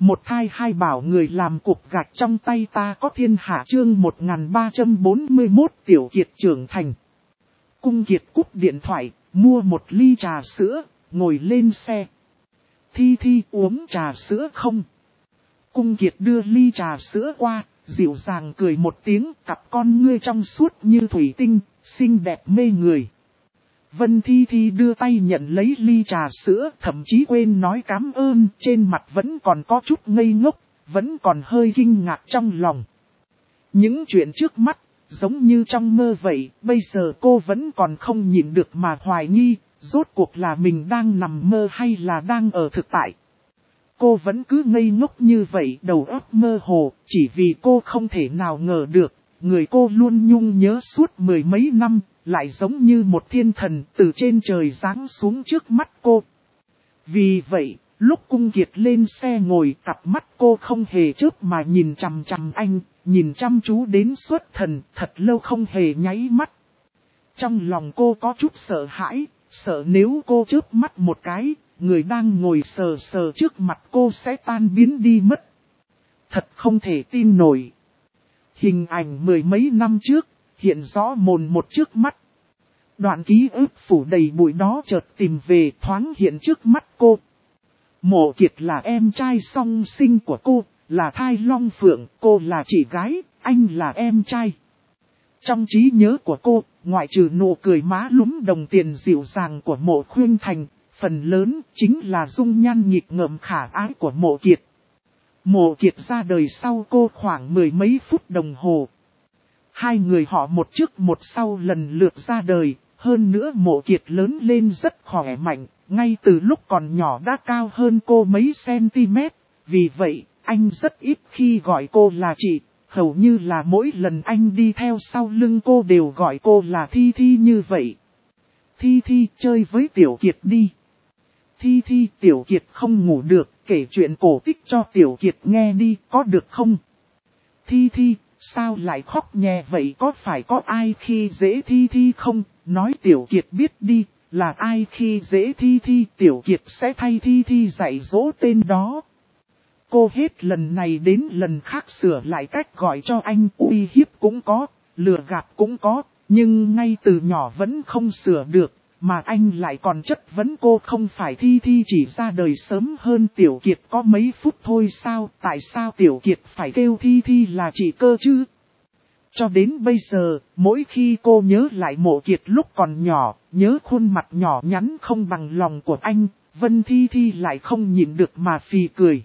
Một thai hai bảo người làm cục gạch trong tay ta có thiên hạ chương 1341 Tiểu Kiệt trưởng thành. Cung Kiệt cúp điện thoại, mua một ly trà sữa, ngồi lên xe. Thi Thi uống trà sữa không? Cung Kiệt đưa ly trà sữa qua, dịu dàng cười một tiếng, cặp con ngươi trong suốt như thủy tinh, xinh đẹp mê người. Vân Thi Thi đưa tay nhận lấy ly trà sữa, thậm chí quên nói cảm ơn, trên mặt vẫn còn có chút ngây ngốc, vẫn còn hơi kinh ngạc trong lòng. Những chuyện trước mắt, giống như trong mơ vậy, bây giờ cô vẫn còn không nhịn được mà hoài nghi, rốt cuộc là mình đang nằm mơ hay là đang ở thực tại. Cô vẫn cứ ngây ngốc như vậy, đầu óc mơ hồ, chỉ vì cô không thể nào ngờ được, người cô luôn nhung nhớ suốt mười mấy năm, lại giống như một thiên thần từ trên trời giáng xuống trước mắt cô. Vì vậy, lúc Cung Kiệt lên xe ngồi, cặp mắt cô không hề chớp mà nhìn chằm chằm anh, nhìn chăm chú đến xuất thần, thật lâu không hề nháy mắt. Trong lòng cô có chút sợ hãi, sợ nếu cô chớp mắt một cái, người đang ngồi sờ sờ trước mặt cô sẽ tan biến đi mất. Thật không thể tin nổi. Hình ảnh mười mấy năm trước, hiện rõ mồn một trước mắt. Đoạn ký ức phủ đầy bụi đó chợt tìm về thoáng hiện trước mắt cô. Mộ Kiệt là em trai song sinh của cô, là thai long phượng, cô là chị gái, anh là em trai. Trong trí nhớ của cô, ngoại trừ nụ cười má lúm đồng tiền dịu dàng của Mộ Khuyên Thành, phần lớn chính là dung nhan nghịch ngợm khả ái của Mộ Kiệt. Mộ Kiệt ra đời sau cô khoảng mười mấy phút đồng hồ. Hai người họ một trước một sau lần lượt ra đời, hơn nữa Mộ Kiệt lớn lên rất khỏe mạnh, ngay từ lúc còn nhỏ đã cao hơn cô mấy cm, vì vậy anh rất ít khi gọi cô là chị, hầu như là mỗi lần anh đi theo sau lưng cô đều gọi cô là Thi Thi như vậy. Thi Thi chơi với Tiểu Kiệt đi. Thi Thi, Tiểu Kiệt không ngủ được, kể chuyện cổ tích cho Tiểu Kiệt nghe đi, có được không? Thi Thi, sao lại khóc nhè vậy, có phải có ai khi dễ Thi Thi không? Nói Tiểu Kiệt biết đi, là ai khi dễ Thi Thi, Tiểu Kiệt sẽ thay Thi Thi dạy dỗ tên đó. Cô hết lần này đến lần khác sửa lại cách gọi cho anh, uy hiếp cũng có, lừa gạt cũng có, nhưng ngay từ nhỏ vẫn không sửa được. Mà anh lại còn chất vấn cô, không phải Thi Thi chỉ ra đời sớm hơn Tiểu Kiệt có mấy phút thôi sao, tại sao Tiểu Kiệt phải kêu Thi Thi là chị cơ chứ? Cho đến bây giờ, mỗi khi cô nhớ lại Mộ Kiệt lúc còn nhỏ, nhớ khuôn mặt nhỏ nhắn không bằng lòng của anh, Vân Thi Thi lại không nhịn được mà phì cười.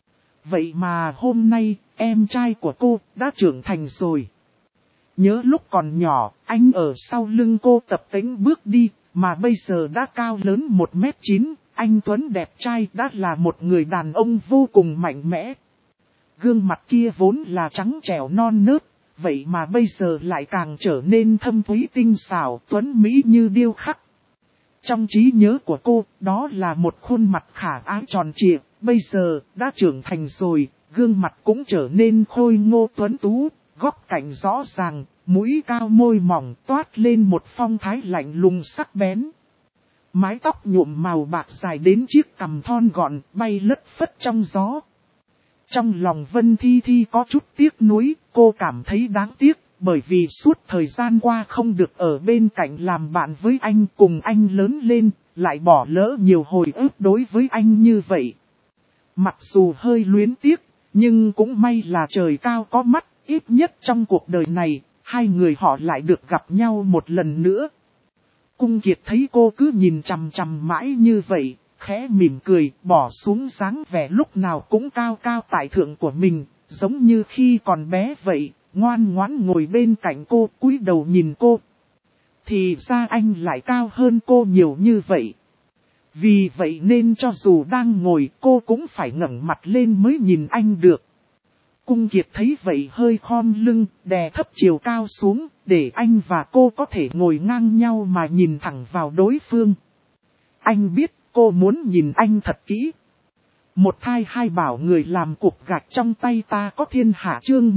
Vậy mà hôm nay, em trai của cô đã trưởng thành rồi. Nhớ lúc còn nhỏ, anh ở sau lưng cô tập tễnh bước đi. Mà bây giờ đã cao lớn 1m9, anh Tuấn đẹp trai đã là một người đàn ông vô cùng mạnh mẽ. Gương mặt kia vốn là trắng trẻo non nớt, vậy mà bây giờ lại càng trở nên thâm thúy tinh xảo, tuấn mỹ như điêu khắc. Trong trí nhớ của cô, đó là một khuôn mặt khả ái tròn trịa, bây giờ đã trưởng thành rồi, gương mặt cũng trở nên khôi ngô tuấn tú, góc cạnh rõ ràng. Mũi cao môi mỏng toát lên một phong thái lạnh lùng sắc bén. Mái tóc nhuộm màu bạc dài đến chiếc cằm thon gọn bay lất phất trong gió. Trong lòng Vân Thi Thi có chút tiếc nuối, cô cảm thấy đáng tiếc, bởi vì suốt thời gian qua không được ở bên cạnh làm bạn với anh, cùng anh lớn lên, lại bỏ lỡ nhiều hồi ức đối với anh như vậy. Mặc dù hơi luyến tiếc, nhưng cũng may là trời cao có mắt, ít nhất trong cuộc đời này. Hai người họ lại được gặp nhau một lần nữa. Cung Kiệt thấy cô cứ nhìn chằm chằm mãi như vậy, khẽ mỉm cười, bỏ xuống dáng vẻ lúc nào cũng cao cao tại thượng của mình, giống như khi còn bé vậy, ngoan ngoãn ngồi bên cạnh cô, cúi đầu nhìn cô. Thì ra anh lại cao hơn cô nhiều như vậy. Vì vậy nên cho dù đang ngồi cô cũng phải ngẩng mặt lên mới nhìn anh được. Cung Kiệt thấy vậy hơi khom lưng, đè thấp chiều cao xuống, để anh và cô có thể ngồi ngang nhau mà nhìn thẳng vào đối phương. Anh biết cô muốn nhìn anh thật kỹ. Một thai hai bảo người làm cục gạch trong tay ta có thiên hạ chương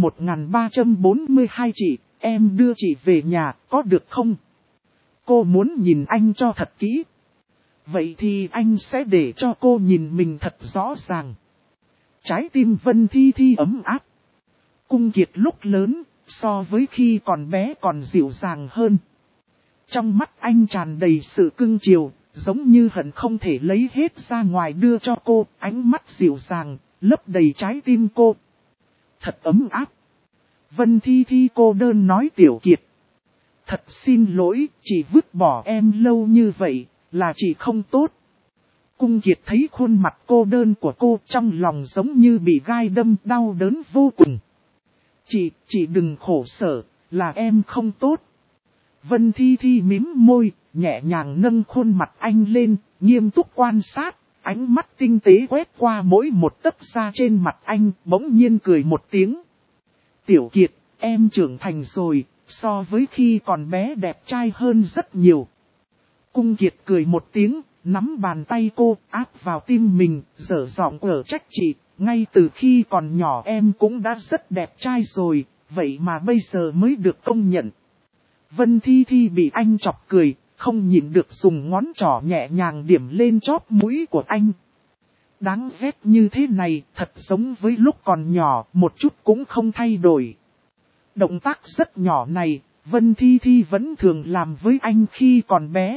1342 chị, em đưa chị về nhà, có được không? Cô muốn nhìn anh cho thật kỹ. Vậy thì anh sẽ để cho cô nhìn mình thật rõ ràng. trái tim Vân Thi Thi ấm áp. Cung Kiệt lúc lớn, so với khi còn bé còn dịu dàng hơn. Trong mắt anh tràn đầy sự cưng chiều, giống như hận không thể lấy hết ra ngoài đưa cho cô, ánh mắt dịu dàng, lấp đầy trái tim cô. Thật ấm áp. Vân Thi Thi cô đơn nói Tiểu Kiệt. Thật xin lỗi, chị vứt bỏ em lâu như vậy, là chị không tốt. Cung Kiệt thấy khuôn mặt cô đơn của cô trong lòng giống như bị gai đâm đau đớn vô cùng. Chị đừng khổ sở, là em không tốt. Vân Thi Thi mím môi, nhẹ nhàng nâng khuôn mặt anh lên, nghiêm túc quan sát, ánh mắt tinh tế quét qua mỗi một tấc da trên mặt anh, bỗng nhiên cười một tiếng. Tiểu Kiệt, em trưởng thành rồi, so với khi còn bé đẹp trai hơn rất nhiều. Cung Kiệt cười một tiếng, nắm bàn tay cô áp vào tim mình, dở giọng ở trách chị, ngay từ khi còn nhỏ em cũng đã rất đẹp trai rồi, vậy mà bây giờ mới được công nhận. Vân Thi Thi bị anh chọc cười, không nhịn được dùng ngón trỏ nhẹ nhàng điểm lên chóp mũi của anh. Đáng ghét như thế này, thật giống với lúc còn nhỏ, một chút cũng không thay đổi. Động tác rất nhỏ này, Vân Thi Thi vẫn thường làm với anh khi còn bé.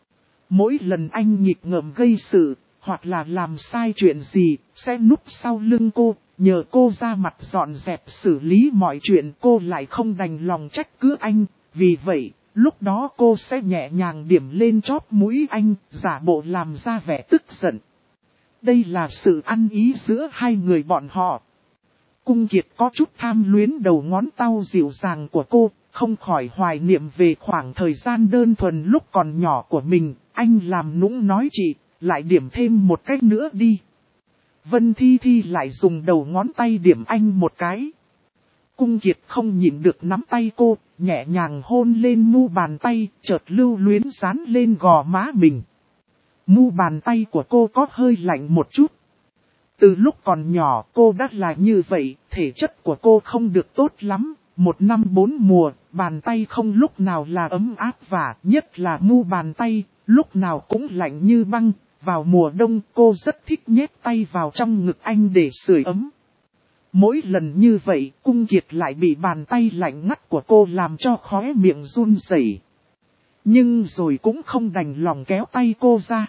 Mỗi lần anh nghịch ngợm gây sự, hoặc là làm sai chuyện gì, sẽ núp sau lưng cô, nhờ cô ra mặt dọn dẹp xử lý mọi chuyện. Cô lại không đành lòng trách cứ anh, vì vậy, lúc đó cô sẽ nhẹ nhàng điểm lên chóp mũi anh, giả bộ làm ra vẻ tức giận. Đây là sự ăn ý giữa hai người bọn họ. Cung Kiệt có chút tham luyến đầu ngón tay dịu dàng của cô, không khỏi hoài niệm về khoảng thời gian đơn thuần lúc còn nhỏ của mình. Anh làm nũng nói chị, lại điểm thêm một cách nữa đi. Vân Thi Thi lại dùng đầu ngón tay điểm anh một cái. Cung Kiệt không nhịn được nắm tay cô, nhẹ nhàng hôn lên mu bàn tay, chợt lưu luyến dán lên gò má mình. Mu bàn tay của cô có hơi lạnh một chút. Từ lúc còn nhỏ cô đã là như vậy, thể chất của cô không được tốt lắm. 1 năm 4 mùa, bàn tay không lúc nào là ấm áp và nhất là mu bàn tay, lúc nào cũng lạnh như băng. Vào mùa đông cô rất thích nhét tay vào trong ngực anh để sưởi ấm. Mỗi lần như vậy, Cung Kiệt lại bị bàn tay lạnh ngắt của cô làm cho khóe miệng run rẩy. Nhưng rồi cũng không đành lòng kéo tay cô ra.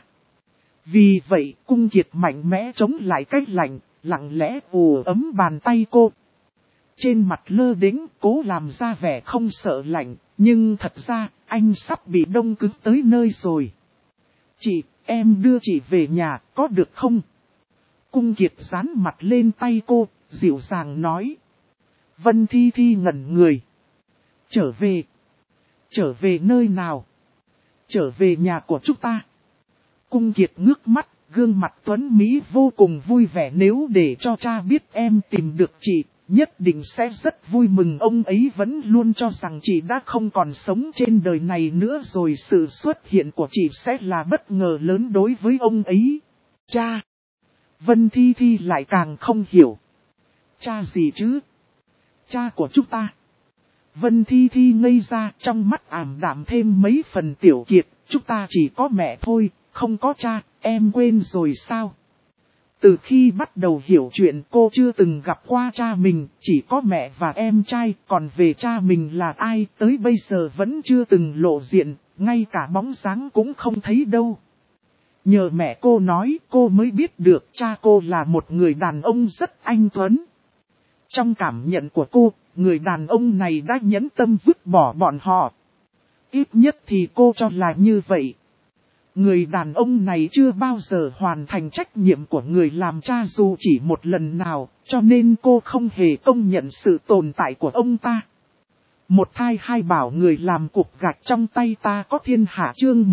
Vì vậy, Cung Kiệt mạnh mẽ chống lại cái lạnh, lặng lẽ ùa ấm bàn tay cô. Trên mặt lơ đễnh, cố làm ra vẻ không sợ lạnh, nhưng thật ra, anh sắp bị đông cứng tới nơi rồi. Chị, em đưa chị về nhà, có được không? Cung Kiệt dán mặt lên tay cô, dịu dàng nói. Vân Thi Thi ngẩn người. Trở về. Trở về nơi nào? Trở về nhà của chúng ta. Cung Kiệt ngước mắt, gương mặt tuấn Mỹ vô cùng vui vẻ. Nếu để cho cha biết em tìm được chị, nhất định sẽ rất vui mừng. Ông ấy vẫn luôn cho rằng chị đã không còn sống trên đời này nữa rồi. Sự xuất hiện của chị sẽ là bất ngờ lớn đối với ông ấy. Cha! Vân Thi Thi lại càng không hiểu. Cha gì chứ? Cha của chúng ta. Vân Thi Thi ngây ra, trong mắt ảm đạm thêm mấy phần. Tiểu Kiệt, chúng ta chỉ có mẹ thôi, không có cha, em quên rồi sao? Từ khi bắt đầu hiểu chuyện cô chưa từng gặp qua cha mình, chỉ có mẹ và em trai, còn về cha mình là ai tới bây giờ vẫn chưa từng lộ diện, ngay cả bóng dáng cũng không thấy đâu. Nhờ mẹ cô nói cô mới biết được cha cô là một người đàn ông rất anh tuấn. Trong cảm nhận của cô, người đàn ông này đã nhẫn tâm vứt bỏ bọn họ. Ít nhất thì cô cho là như vậy. Người đàn ông này chưa bao giờ hoàn thành trách nhiệm của người làm cha dù chỉ một lần nào, cho nên cô không hề công nhận sự tồn tại của ông ta. Một thai hai bảo người làm cục gạch trong tay ta có thiên hạ. Chương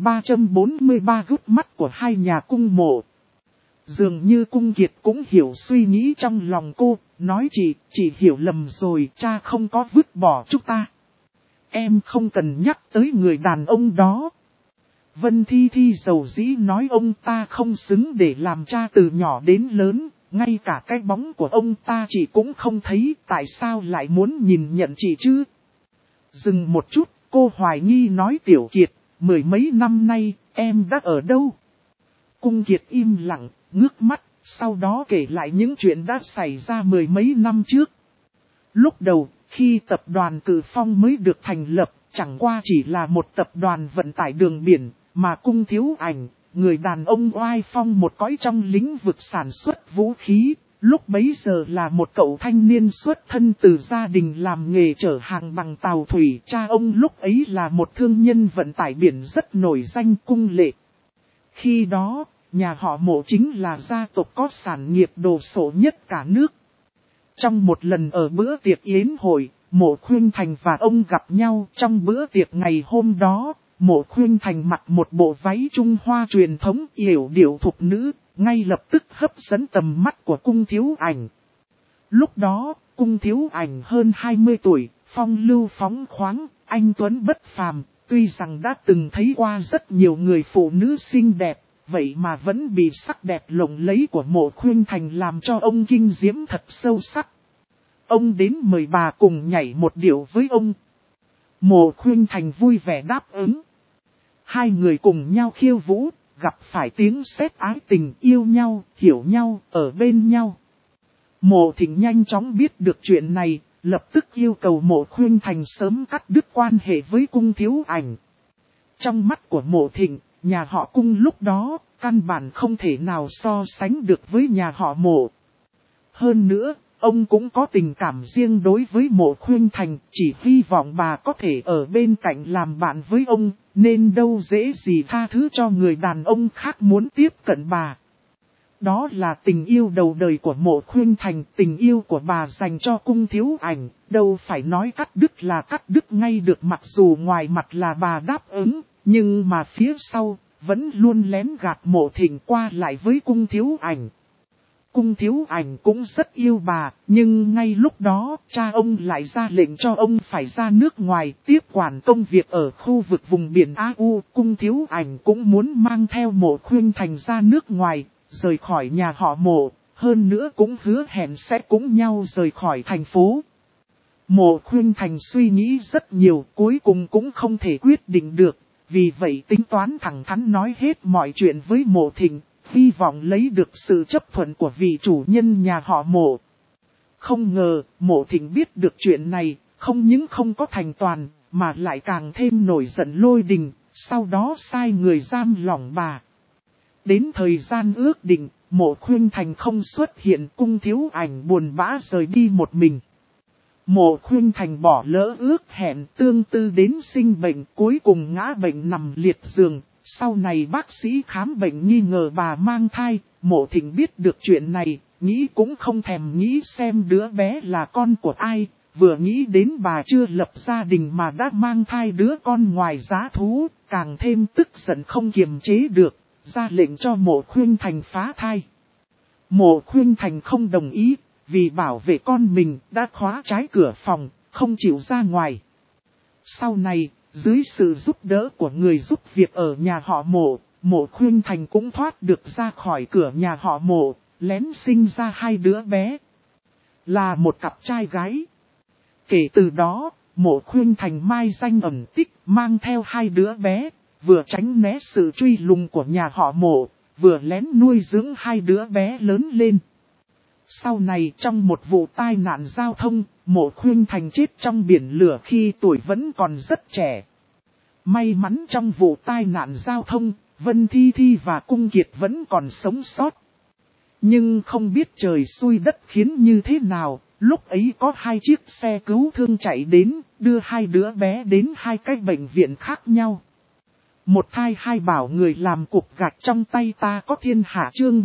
1343 gút mắt của hai nhà cung mộ. Dường như Cung Kiệt cũng hiểu suy nghĩ trong lòng cô, nói chị hiểu lầm rồi, cha không có vứt bỏ chúng ta. Em không cần nhắc tới người đàn ông đó. Vân Thi Thi dầu dĩ nói ông ta không xứng để làm cha từ nhỏ đến lớn, ngay cả cái bóng của ông ta chị cũng không thấy, tại sao lại muốn nhìn nhận chị chứ? Dừng một chút, cô hoài nghi nói Tiểu Kiệt, 10 mấy năm nay, em đã ở đâu? Cung Kiệt im lặng, ngước mắt, Sau đó kể lại những chuyện đã xảy ra mười mấy năm trước. Lúc đầu, khi tập đoàn Cử Phong mới được thành lập, chẳng qua chỉ là một tập đoàn vận tải đường biển, mà Cung Thiếu Ảnh, người đàn ông oai phong một cõi trong lĩnh vực sản xuất vũ khí, lúc bấy giờ là một cậu thanh niên xuất thân từ gia đình làm nghề chở hàng bằng tàu thủy. Cha ông lúc ấy là một thương nhân vận tải biển rất nổi danh Cung Lệ. Khi đó, nhà họ Mộ chính là gia tộc có sản nghiệp đồ sộ nhất cả nước. Trong một lần ở bữa tiệc yến hội, Mộ Khuynh Thành và ông gặp nhau. Trong bữa tiệc ngày hôm đó, Mộ Khuynh Thành mặc một bộ váy Trung Hoa truyền thống yểu điệu thục nữ, ngay lập tức hấp dẫn tầm mắt của Cung Thiếu Ảnh. Lúc đó, Cung Thiếu Ảnh hơn 20 tuổi, phong lưu phóng khoáng, anh tuấn bất phàm, tuy rằng đã từng thấy qua rất nhiều người phụ nữ xinh đẹp, vậy mà vẫn bị sắc đẹp lộng lẫy của Mộ Khuynh Thành làm cho ông kinh diễm thật sâu sắc. Ông đến mời bà cùng nhảy một điệu với ông. Mộ Khuynh Thành vui vẻ đáp ứng. Hai người cùng nhau khiêu vũ, gặp phải tiếng sét ái tình, yêu nhau, hiểu nhau, ở bên nhau. Mộ Thịnh nhanh chóng biết được chuyện này, lập tức yêu cầu Mộ Khuynh Thành sớm cắt đứt quan hệ với Cung Thiếu Ảnh. Trong mắt của Mộ Thịnh, nhà họ Cung lúc đó, căn bản không thể nào so sánh được với nhà họ Mộ. Hơn nữa, ông cũng có tình cảm riêng đối với Mộ Khuynh Thành, chỉ hy vọng bà có thể ở bên cạnh làm bạn với ông, nên đâu dễ gì tha thứ cho người đàn ông khác muốn tiếp cận bà. Đó là tình yêu đầu đời của Mộ Khuynh Thành, tình yêu của bà dành cho Cung Thiếu Ảnh, đâu phải nói cắt đứt là cắt đứt ngay được, mặc dù ngoài mặt là bà đáp ứng, nhưng mà phía sau, vẫn luôn lén gạt Mộ Thịnh qua lại với Cung Thiếu Ảnh. Cung Thiếu Ảnh cũng rất yêu bà, nhưng ngay lúc đó, cha ông lại ra lệnh cho ông phải ra nước ngoài tiếp quản công việc ở khu vực vùng biển AU. Cung Thiếu Ảnh cũng muốn mang theo Mộ Khuynh Thành ra nước ngoài, rời khỏi nhà họ Mộ, hơn nữa cũng hứa hẹn sẽ cùng nhau rời khỏi thành phố. Mộ Khuynh Thành suy nghĩ rất nhiều, cuối cùng cũng không thể quyết định được, vì vậy tính toán thẳng thắn nói hết mọi chuyện với Mộ Thịnh, hy vọng lấy được sự chấp thuận của vị chủ nhân nhà họ Mộ. Không ngờ, Mộ Thịnh biết được chuyện này, không những không có thành toàn, mà lại càng thêm nổi giận lôi đình, sau đó sai người giam lỏng bà. Đến thời gian ước định, Mộ Khuynh Thành không xuất hiện, Cung Thiếu Ảnh buồn bã rời đi một mình. Mộ Khuynh Thành bỏ lỡ ước hẹn, tương tư đến sinh bệnh, cuối cùng ngã bệnh nằm liệt giường. Sau này bác sĩ khám bệnh nghi ngờ bà mang thai, Mộ Thịnh biết được chuyện này, nghĩ cũng không thèm nghĩ xem đứa bé là con của ai, vừa nghĩ đến bà chưa lập gia đình mà đã mang thai đứa con ngoài giá thú, càng thêm tức giận không kiềm chế được, ra lệnh cho Mộ Khuynh Thành phá thai. Mộ Khuynh Thành không đồng ý, vì bảo vệ con mình đã khóa trái cửa phòng, không chịu ra ngoài. Sau này, dưới sự giúp đỡ của người giúp việc ở nhà họ Mộ, Mộ Khuynh Thành cũng thoát được ra khỏi cửa nhà họ Mộ, lén sinh ra hai đứa bé. Là một cặp trai gái. Kể từ đó, Mộ Khuynh Thành mai danh ẩn tích, mang theo hai đứa bé, vừa tránh né sự truy lùng của nhà họ Mộ, vừa lén nuôi dưỡng hai đứa bé lớn lên. Sau này trong một vụ tai nạn giao thông, Mộ Khuynh Thành chết trong biển lửa khi tuổi vẫn còn rất trẻ. May mắn trong vụ tai nạn giao thông, Vân Thi Thi và Cung Kiệt vẫn còn sống sót. Nhưng không biết trời xui đất khiến như thế nào, lúc ấy có hai chiếc xe cứu thương chạy đến, đưa hai đứa bé đến hai cái bệnh viện khác nhau. Một thai hai bảo người làm cục gạch trong tay ta có thiên hạ chương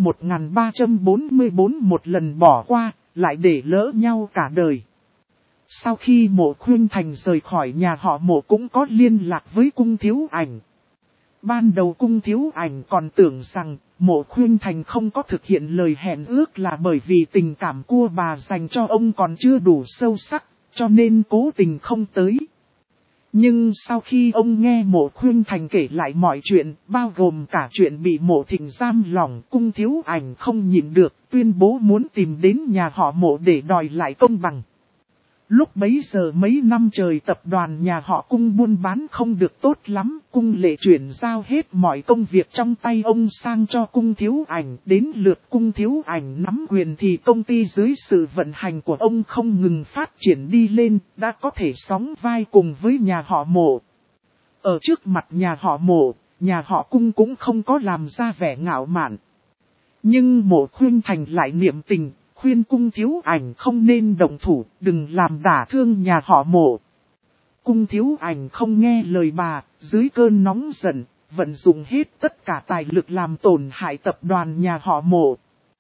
1344 một lần bỏ qua, lại để lỡ nhau cả đời. Sau khi Mộ Khuynh Thành rời khỏi nhà họ Mộ cũng có liên lạc với Cung Thiếu Ảnh. Ban đầu Cung Thiếu Ảnh còn tưởng rằng Mộ Khuynh Thành không có thực hiện lời hẹn ước là bởi vì tình cảm của bà dành cho ông còn chưa đủ sâu sắc, cho nên cố tình không tới. Nhưng sau khi ông nghe Mộ Khuynh Thành kể lại mọi chuyện, bao gồm cả chuyện bị Mộ Thịnh giam lỏng, Cung Thiếu Ảnh không nhịn được, tuyên bố muốn tìm đến nhà họ Mộ để đòi lại công bằng. Lúc bấy giờ mấy năm trời tập đoàn nhà họ Cung buôn bán không được tốt lắm, Cung Lệ chuyển giao hết mọi công việc trong tay ông sang cho Cung Thiếu Ảnh. Đến lượt Cung Thiếu Ảnh nắm quyền thì công ty dưới sự vận hành của ông không ngừng phát triển đi lên, đã có thể sóng vai cùng với nhà họ Mộ. Ở trước mặt nhà họ Mộ, nhà họ Cung cũng không có làm ra vẻ ngạo mạn. Nhưng Mộ Khuynh Thành lại niệm tình, khuyên Cung Thiếu Ảnh không nên động thủ, đừng làm đả thương nhà họ Mộ. Cung Thiếu Ảnh không nghe lời bà, dưới cơn nóng giận, vận dụng hết tất cả tài lực làm tổn hại tập đoàn nhà họ Mộ.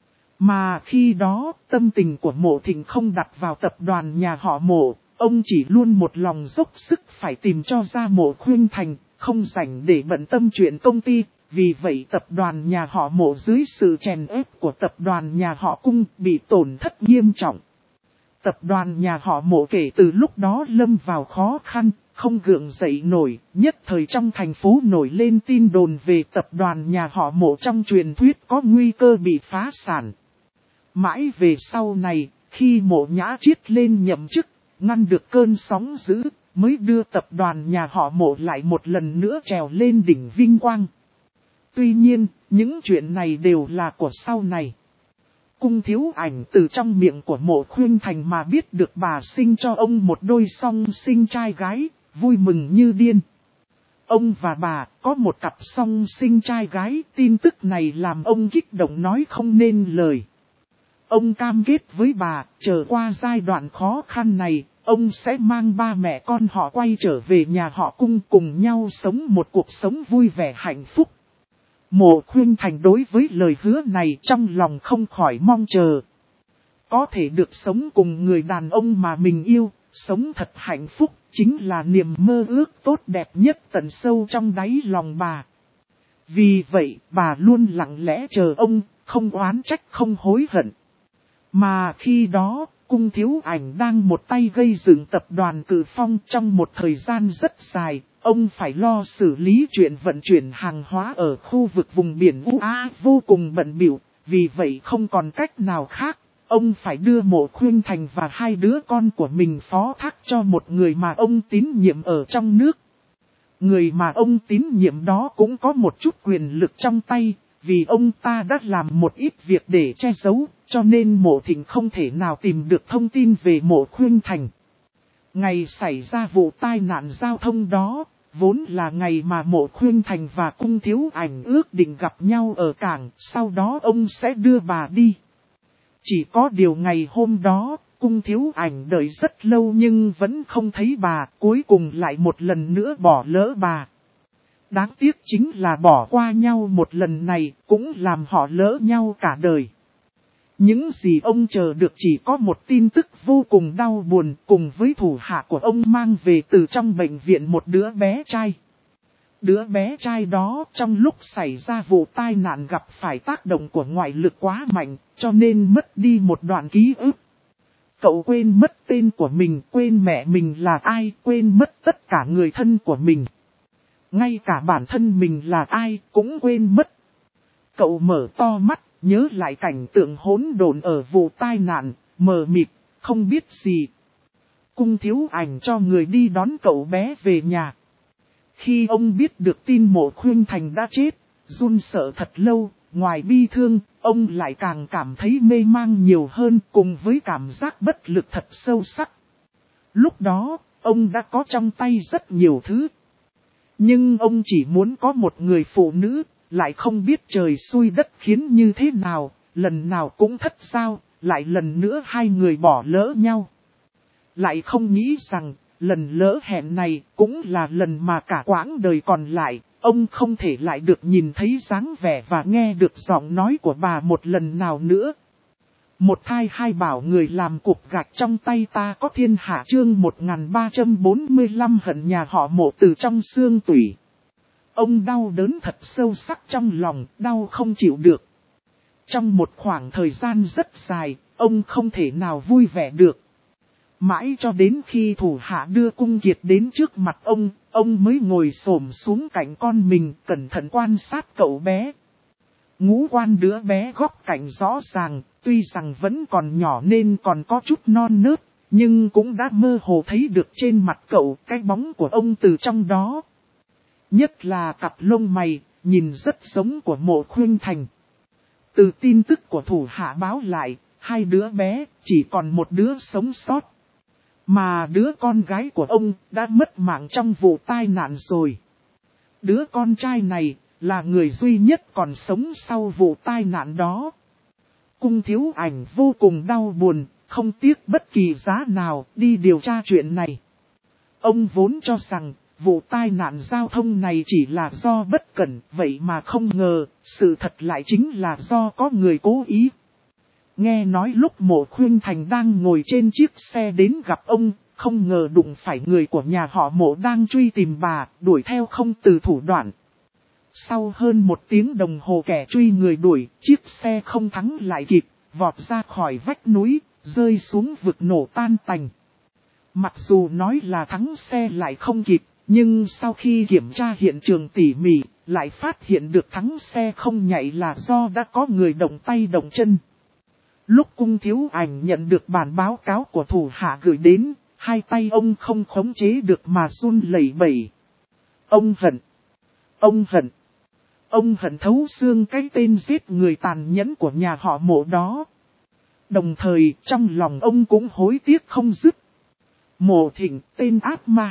Mà khi đó, tâm tình của Mộ Thịnh không đặt vào tập đoàn nhà họ Mộ, ông chỉ luôn một lòng dốc sức phải tìm cho ra Mộ Khuynh Thành, không rảnh để bận tâm chuyện công ty. Vì vậy tập đoàn nhà họ Mộ dưới sự chèn ép của tập đoàn nhà họ Cung bị tổn thất nghiêm trọng. Tập đoàn nhà họ Mộ kể từ lúc đó lâm vào khó khăn, không gượng dậy nổi, nhất thời trong thành phố nổi lên tin đồn về tập đoàn nhà họ Mộ trong truyền thuyết có nguy cơ bị phá sản. Mãi về sau này, khi Mộ Nhã Chiết lên nhậm chức, ngăn được cơn sóng dữ, mới đưa tập đoàn nhà họ Mộ lại một lần nữa trèo lên đỉnh vinh quang. Tuy nhiên, những chuyện này đều là của sau này. Cung Thiếu Ảnh từ trong miệng của Mộ Khuynh Thành mà biết được bà sinh cho ông một đôi song sinh trai gái, vui mừng như điên. Ông và bà có một cặp song sinh trai gái, tin tức này làm ông kích động nói không nên lời. Ông cam kết với bà, chờ qua giai đoạn khó khăn này, ông sẽ mang ba mẹ con họ quay trở về nhà họ Cung cùng nhau sống một cuộc sống vui vẻ hạnh phúc. Mộ Khuynh Thành đối với lời hứa này trong lòng không khỏi mong chờ. Có thể được sống cùng người đàn ông mà mình yêu, sống thật hạnh phúc, chính là niềm mơ ước tốt đẹp nhất tận sâu trong đáy lòng bà. Vì vậy, bà luôn lặng lẽ chờ ông, không oán trách không hối hận. Mà khi đó, Cung Thiếu Ảnh đang một tay gây dựng tập đoàn Cự Phong trong một thời gian rất dài. Ông phải lo xử lý chuyện vận chuyển hàng hóa ở khu vực vùng biển UA vô cùng bận bịu, vì vậy không còn cách nào khác. Ông phải đưa Mộ Khuynh Thành và hai đứa con của mình phó thác cho một người mà ông tín nhiệm ở trong nước. Người mà ông tín nhiệm đó cũng có một chút quyền lực trong tay, vì ông ta đã làm một ít việc để che giấu, cho nên Mộ Thịnh không thể nào tìm được thông tin về Mộ Khuynh Thành. Ngày xảy ra vụ tai nạn giao thông đó, vốn là ngày mà Mộ Khuynh Thành và Cung Thiếu Ảnh ước định gặp nhau ở cảng, sau đó ông sẽ đưa bà đi. Chỉ có điều ngày hôm đó, Cung Thiếu Ảnh đợi rất lâu nhưng vẫn không thấy bà, cuối cùng lại một lần nữa bỏ lỡ bà. Đáng tiếc chính là bỏ qua nhau một lần này, cũng làm họ lỡ nhau cả đời. Những gì ông chờ được chỉ có một tin tức vô cùng đau buồn, cùng với thủ hạ của ông mang về từ trong bệnh viện một đứa bé trai. Đứa bé trai đó trong lúc xảy ra vụ tai nạn gặp phải tác động của ngoại lực quá mạnh, cho nên mất đi một đoạn ký ức. Cậu quên mất tên của mình, quên mẹ mình là ai, quên mất tất cả người thân của mình. Ngay cả bản thân mình là ai cũng quên mất. Cậu mở to mắt, nhớ lại cảnh tượng hỗn độn ở vụ tai nạn, mờ mịt, không biết gì. Cung Thiếu Ảnh cho người đi đón cậu bé về nhà. Khi ông biết được tin Mộ Khuynh Thành đã chết, run sợ thật lâu, ngoài bi thương, ông lại càng cảm thấy mê mang nhiều hơn cùng với cảm giác bất lực thật sâu sắc. Lúc đó, ông đã có trong tay rất nhiều thứ. Nhưng ông chỉ muốn có một người phụ nữ, lại không biết trời xui đất khiến như thế nào, lần nào cũng thất sao, lại lần nữa hai người bỏ lỡ nhau. Lại không nghĩ rằng, lần lỡ hẹn này cũng là lần mà cả quãng đời còn lại, ông không thể lại được nhìn thấy dáng vẻ và nghe được giọng nói của bà một lần nào nữa. Một thai hai bảo người làm cục gạch trong tay ta có thiên hạ chương 1345 hận nhà họ Mộ từ trong xương tủy. Ông đau đớn thật sâu sắc trong lòng, đau không chịu được. Trong một khoảng thời gian rất dài, ông không thể nào vui vẻ được. Mãi cho đến khi thủ hạ đưa Cung Kiệt đến trước mặt ông mới ngồi xổm xuống cạnh con mình cẩn thận quan sát cậu bé. Ngũ quan đứa bé góc cạnh rõ ràng, tuy rằng vẫn còn nhỏ nên còn có chút non nớt, Nhưng cũng đã mơ hồ thấy được trên mặt cậu cái bóng của ông từ trong đó. Nhất là cặp lông mày, nhìn rất giống của Mộ Khuynh Thành. Từ tin tức của thủ hạ báo lại, hai đứa bé, chỉ còn một đứa sống sót. Mà đứa con gái của ông đã mất mạng trong vụ tai nạn rồi. Đứa con trai này là người duy nhất còn sống sau vụ tai nạn đó. Cung Thiếu Ảnh vô cùng đau buồn, không tiếc bất kỳ giá nào đi điều tra chuyện này. Ông vốn cho rằng vụ tai nạn giao thông này chỉ là do bất cẩn, vậy mà không ngờ, sự thật lại chính là do có người cố ý. Nghe nói lúc Mộ Khuynh Thành đang ngồi trên chiếc xe đến gặp ông, không ngờ đụng phải người của nhà họ Mộ đang truy tìm bà, đuổi theo không từ thủ đoạn. Sau hơn 1 tiếng đồng hồ kẻ truy người đuổi, chiếc xe không thắng lại kịp, vọt ra khỏi vách núi, rơi xuống vực nổ tan tành. Mặc dù nói là thắng xe lại không kịp, nhưng sau khi kiểm tra hiện trường tỉ mỉ, lại phát hiện được thắng xe không nhảy là do đã có người động tay động chân. Lúc Cung Thiếu Ảnh nhận được bản báo cáo của thủ hạ gửi đến, hai tay ông không khống chế được mà run lẩy bẩy. Ông hận. Ông hận. Ông hận thấu xương cái tên giết người tàn nhẫn của nhà họ Mộ đó. Đồng thời trong lòng ông cũng hối tiếc không dứt. Mộ Thịnh, tên ác ma.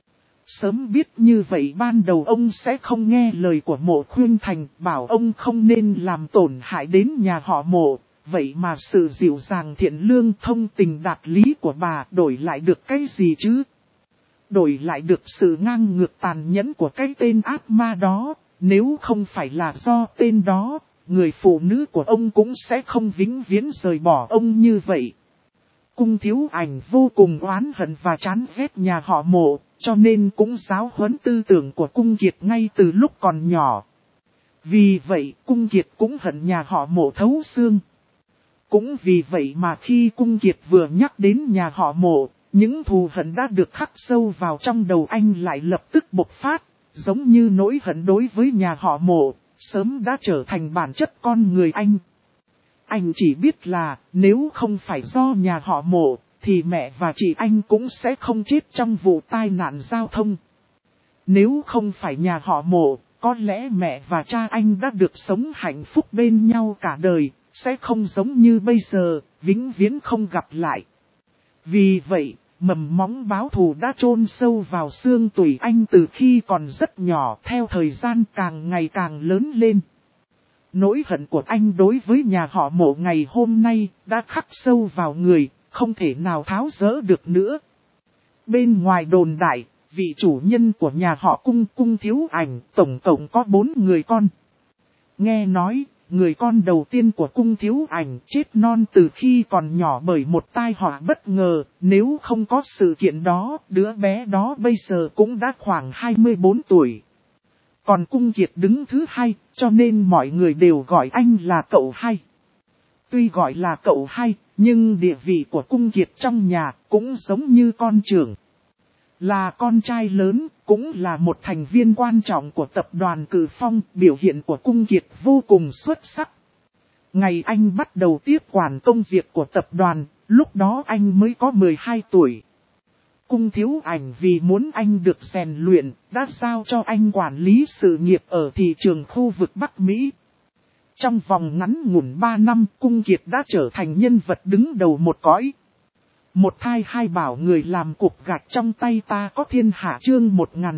Sớm biết như vậy ban đầu ông sẽ không nghe lời của Mộ Khuynh Thành, bảo ông không nên làm tổn hại đến nhà họ Mộ. Vậy mà sự dịu dàng thiện lương thông tình đạt lý của bà đổi lại được cái gì chứ? Đổi lại được sự ngang ngược tàn nhẫn của cái tên ác ma đó. Nếu không phải là do tên đó, người phụ nữ của ông cũng sẽ không vĩnh viễn rời bỏ ông như vậy. Cung Thiếu Ảnh vô cùng oán hận và chán ghét nhà họ Mộ, cho nên cũng giáo huấn tư tưởng của Cung Kiệt ngay từ lúc còn nhỏ. Vì vậy Cung Kiệt cũng hận nhà họ Mộ thấu xương. Cũng vì vậy mà khi Cung Kiệt vừa nhắc đến nhà họ Mộ, những thù hận đã được khắc sâu vào trong đầu anh lại lập tức bộc phát, giống như nỗi hận đối với nhà họ Mộ, sớm đã trở thành bản chất con người anh. Anh chỉ biết là nếu không phải do nhà họ Mộ, thì mẹ và chị anh cũng sẽ không chết trong vụ tai nạn giao thông. Nếu không phải nhà họ Mộ, có lẽ mẹ và cha anh đã được sống hạnh phúc bên nhau cả đời, sẽ không giống như bây giờ, vĩnh viễn không gặp lại. Vì vậy, mầm móng báo thù đã chôn sâu vào xương tủy anh từ khi còn rất nhỏ, theo thời gian càng ngày càng lớn lên. Nỗi hận của anh đối với nhà họ Mộ ngày hôm nay đã khắc sâu vào người, không thể nào tháo dỡ được nữa. Bên ngoài đồn đại, vị chủ nhân của nhà họ Cung Thiếu Ảnh tổng cộng có 4 người con. Nghe nói, người con đầu tiên của Cung Thiếu Ảnh chết non từ khi còn nhỏ bởi một tai họa bất ngờ, nếu không có sự kiện đó, đứa bé đó bây giờ cũng đã khoảng 24 tuổi. Còn Cung Kiệt đứng thứ 2, cho nên mọi người đều gọi anh là cậu hai. Tuy gọi là cậu hai, nhưng địa vị của Cung Kiệt trong nhà cũng giống như con trưởng. Là con trai lớn, cũng là một thành viên quan trọng của tập đoàn Cử Phong, biểu hiện của Cung Kiệt vô cùng xuất sắc. Ngày anh bắt đầu tiếp quản công việc của tập đoàn, lúc đó anh mới có 12 tuổi. Cung Thiếu Ảnh vì muốn anh được rèn luyện, đã giao cho anh quản lý sự nghiệp ở thị trường khu vực Bắc Mỹ. Trong vòng ngắn ngủn 3 năm, Cung Kiệt đã trở thành nhân vật đứng đầu một cõi. Một thai hai bảo người làm cục gạch trong tay ta có thiên hạ chương